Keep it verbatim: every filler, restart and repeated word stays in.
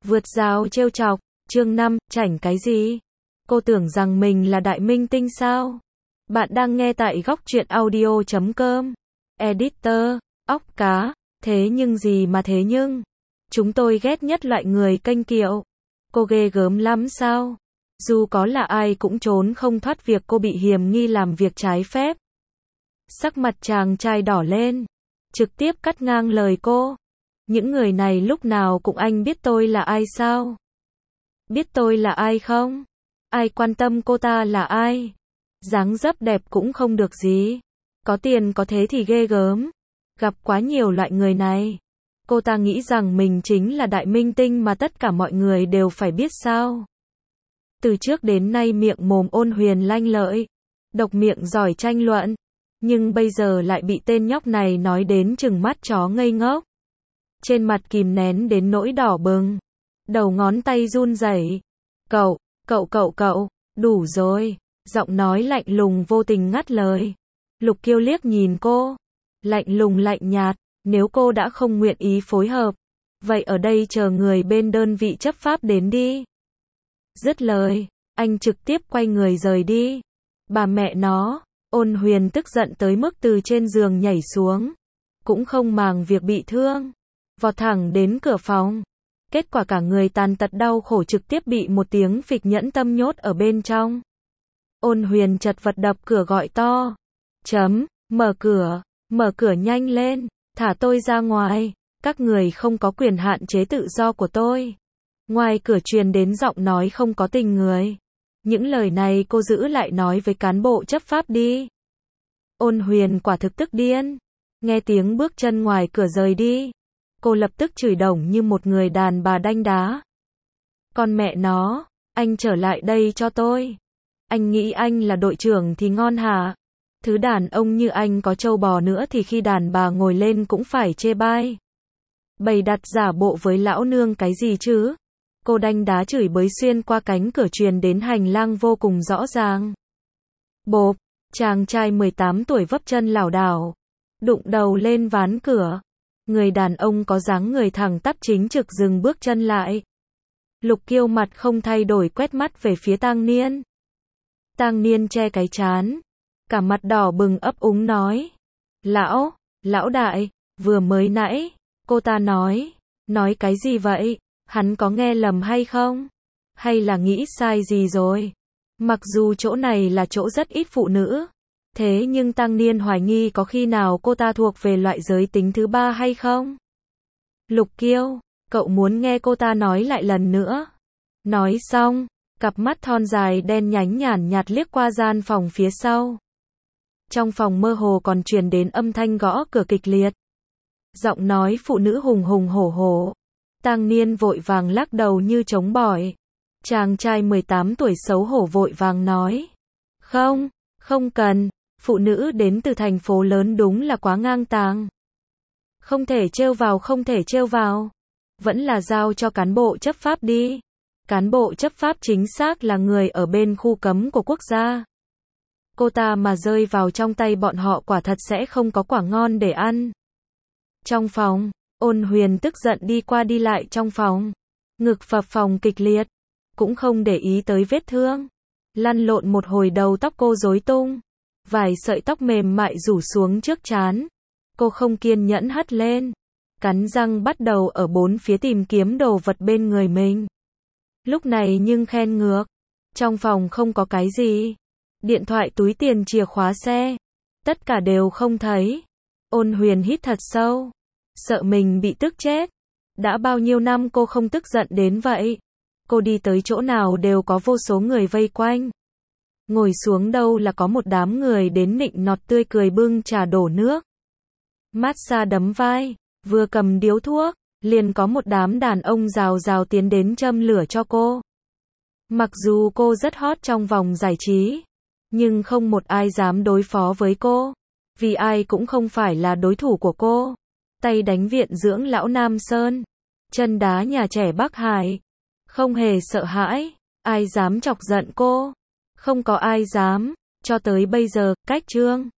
Vượt rào trêu chọc, chương năm, chảnh cái gì? Cô tưởng rằng mình là đại minh tinh sao? Bạn đang nghe tại góc truyện audio chấm com. Editor, óc cá, thế nhưng gì mà thế nhưng? Chúng tôi ghét nhất loại người kênh kiệu. Cô ghê gớm lắm sao? Dù có là ai cũng trốn không thoát việc cô bị hiềm nghi làm việc trái phép. Sắc mặt chàng trai đỏ lên, trực tiếp cắt ngang lời cô. Những người này lúc nào cũng anh biết tôi là ai sao? Biết tôi là ai không? Ai quan tâm cô ta là ai? Dáng dấp đẹp cũng không được gì. Có tiền có thế thì ghê gớm. Gặp quá nhiều loại người này. Cô ta nghĩ rằng mình chính là đại minh tinh mà tất cả mọi người đều phải biết sao? Từ trước đến nay miệng mồm ôn huyền lanh lợi, độc miệng giỏi tranh luận. Nhưng bây giờ lại bị tên nhóc này nói đến trừng mắt chó ngây ngốc. Trên mặt kìm nén đến nỗi đỏ bừng. Đầu ngón tay run rẩy. Cậu, cậu cậu cậu, đủ rồi. Giọng nói lạnh lùng vô tình ngắt lời. Lục Kiêu liếc nhìn cô. Lạnh lùng lạnh nhạt, nếu cô đã không nguyện ý phối hợp. Vậy ở đây chờ người bên đơn vị chấp pháp đến đi. Dứt lời, anh trực tiếp quay người rời đi. Bà mẹ nó, Ôn Huyền tức giận tới mức từ trên giường nhảy xuống. Cũng không màng việc bị thương. Vọt thẳng đến cửa phòng. Kết quả cả người tàn tật đau khổ trực tiếp bị một tiếng phịch nhẫn tâm nhốt ở bên trong. Ôn Huyền chật vật đập cửa gọi to. Chấm, mở cửa, mở cửa nhanh lên, thả tôi ra ngoài, các người không có quyền hạn chế tự do của tôi. Ngoài cửa truyền đến giọng nói không có tình người. Những lời này cô giữ lại nói với cán bộ chấp pháp đi. Ôn Huyền quả thực tức điên. Nghe tiếng bước chân ngoài cửa rời đi. Cô lập tức chửi đồng như một người đàn bà đanh đá. Con mẹ nó, anh trở lại đây cho tôi. Anh nghĩ anh là đội trưởng thì ngon hả? Thứ đàn ông như anh có trâu bò nữa thì khi đàn bà ngồi lên cũng phải chê bai. Bày đặt giả bộ với lão nương cái gì chứ? Cô đanh đá chửi bới xuyên qua cánh cửa truyền đến hành lang vô cùng rõ ràng. Bộp, chàng trai mười tám tuổi vấp chân lảo đảo, đụng đầu lên ván cửa. Người đàn ông có dáng người thẳng tắp chính trực dừng bước chân lại. Lục Kiêu mặt không thay đổi quét mắt về phía Tang Niên. Tang Niên che cái trán, cả mặt đỏ bừng ấp úng nói. Lão, lão đại, vừa mới nãy, cô ta nói, nói cái gì vậy? Hắn có nghe lầm hay không? Hay là nghĩ sai gì rồi? Mặc dù chỗ này là chỗ rất ít phụ nữ. Thế nhưng Tang Niên hoài nghi có khi nào cô ta thuộc về loại giới tính thứ ba hay không? Lục Kiêu, cậu muốn nghe cô ta nói lại lần nữa. Nói xong, cặp mắt thon dài đen nhánh nhàn nhạt liếc qua gian phòng phía sau. Trong phòng mơ hồ còn truyền đến âm thanh gõ cửa kịch liệt. Giọng nói phụ nữ hùng hùng hổ hổ. Tang Niên vội vàng lắc đầu như chống bỏi. Chàng trai mười tám tuổi xấu hổ vội vàng nói. Không, không cần. Phụ nữ đến từ thành phố lớn đúng là quá ngang tàng. Không thể trêu vào, không thể trêu vào. Vẫn là giao cho cán bộ chấp pháp đi. Cán bộ chấp pháp chính xác là người ở bên khu cấm của quốc gia. Cô ta mà rơi vào trong tay bọn họ quả thật sẽ không có quả ngon để ăn. Trong phòng, Ôn Huyền tức giận đi qua đi lại trong phòng. Ngực phập phồng kịch liệt. Cũng không để ý tới vết thương. Lăn lộn một hồi đầu tóc cô rối tung. Vài sợi tóc mềm mại rủ xuống trước trán. Cô không kiên nhẫn hất lên. Cắn răng bắt đầu ở bốn phía tìm kiếm đồ vật bên người mình. Lúc này nhưng khen ngược. Trong phòng không có cái gì. Điện thoại, túi tiền, chìa khóa xe. Tất cả đều không thấy. Ôn Huyền hít thật sâu. Sợ mình bị tức chết. Đã bao nhiêu năm cô không tức giận đến vậy. Cô đi tới chỗ nào đều có vô số người vây quanh. Ngồi xuống đâu là có một đám người đến nịnh nọt tươi cười bưng trà đổ nước. Massage đấm vai, vừa cầm điếu thuốc, liền có một đám đàn ông rào rào tiến đến châm lửa cho cô. Mặc dù cô rất hot trong vòng giải trí, nhưng không một ai dám đối phó với cô, vì ai cũng không phải là đối thủ của cô. Tay đánh viện dưỡng lão Nam Sơn, chân đá nhà trẻ Bắc Hải, không hề sợ hãi, ai dám chọc giận cô. Không có ai dám, cho tới bây giờ, cách chương